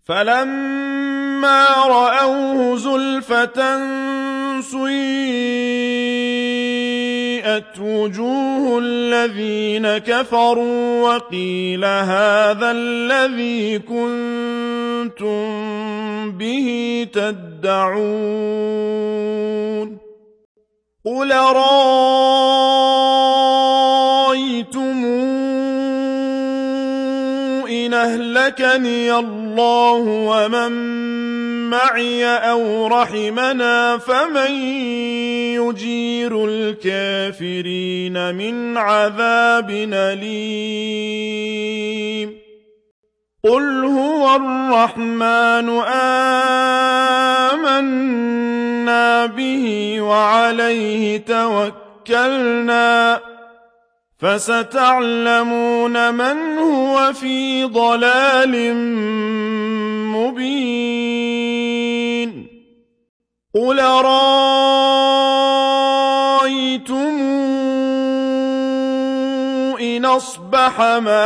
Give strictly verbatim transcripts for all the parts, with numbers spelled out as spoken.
فَلَمَّا رَأَوْهُ زُلْفَةً سُيِّئَتْ وُجُوهُ الَّذِينَ كَفَرُوا وَقِيلَ هَٰذَا الَّذِي كُنتُم بِهِ تَدَّعُونَ قُلْ أَرَأَيْتُمْ إِنْ أَهْلَكَنِيَ اللَّهُ وَمَن مَّعِيَ أَوْ رَحِمَنَا فَمَن يُجِيرُ الْكَافِرِينَ مِنْ عَذَابٍ أَلِيمٍ قُلْ هُوَ الرَّحْمَٰنُ آمَنَّا بِهِ وَعَلَيْهِ تَوَكَّلْنَا فَسَتَعْلَمُونَ مَنْ هُوَ فِي ضَلَالٍ مُّبِينٍ قُلْ أَرَأَيْتُمْ إِنْ أَصْبَحَ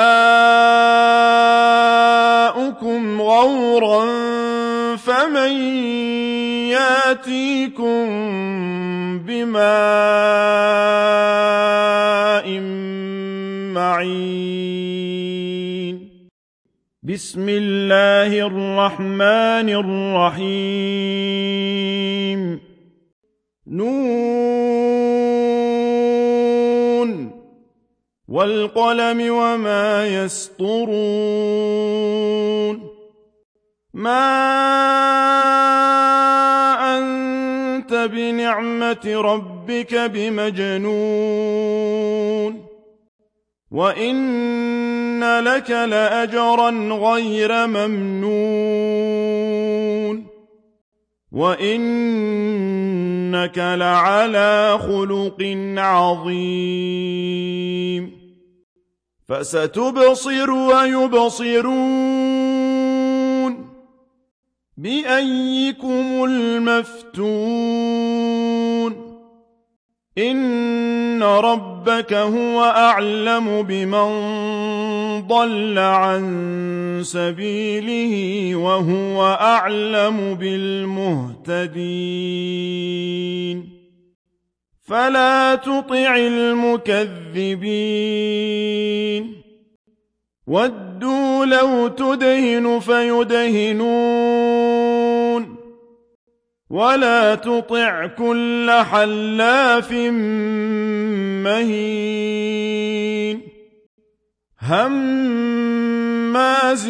مَاؤُكُمْ غَوْرًا فَمَن يَأْتِيكُم بِمَاءٍ مَّعِينٍ بِسْمِ اللَّهِ الرَّحْمَٰنِ الرَّحِيمِ نون وَالْقَلَمِ وَمَا يَسْطُرُونَ مَا أَنتَ بِنِعْمَةِ رَبِّكَ بِمَجْنُونٍ وَإِنَّ لَكَ لَأَجْرًا غَيْرَ مَمْنُونٍ وَإِنَّكَ لَعَلَىٰ خُلُقٍ عَظِيمٍ فَسَتُبْصِرُ وَيُبْصِرُونَ بِأَييِّكُمُ الْمَفْتُونُ إِنَّ رَبَّكَ هُوَ أَعْلَمُ بِمَن ضَلَّ عَن سَبِيلِهِ وَهُوَ أَعْلَمُ بِالْمُهْتَدِينَ فَلَا تُطِعِ الْمُكَذِّبِينَ وَدُّوا لَوْ تُدْهِنُ فَيُدْهِنُونَ وَلَا تُطِعْ كُلَّ حَلَّافٍ مَّهِينٍ هَمَّازٍ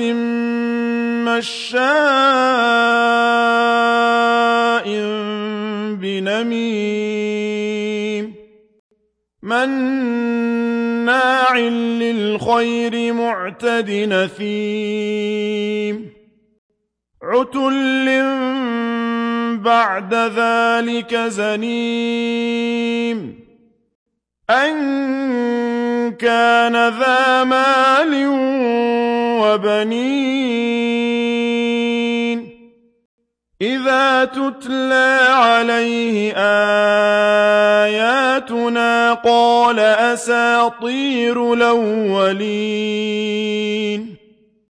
مَّشَّاءٍ بِنَمِيمٍ مَّنَّاعٍ لِّلْخَيْرِ مُعْتَدٍ أَثِيمٍ عُتُلٍّ بَعْدَ ذَٰلِكَ زَنِيمٍ أَن كَانَ ذَا مَالٍ وَبَنِينَ إِذَا تُتْلَىٰ عَلَيْهِ آيَاتُنَا قَالَ أَسَاطِيرُ الْأَوَّلِينَ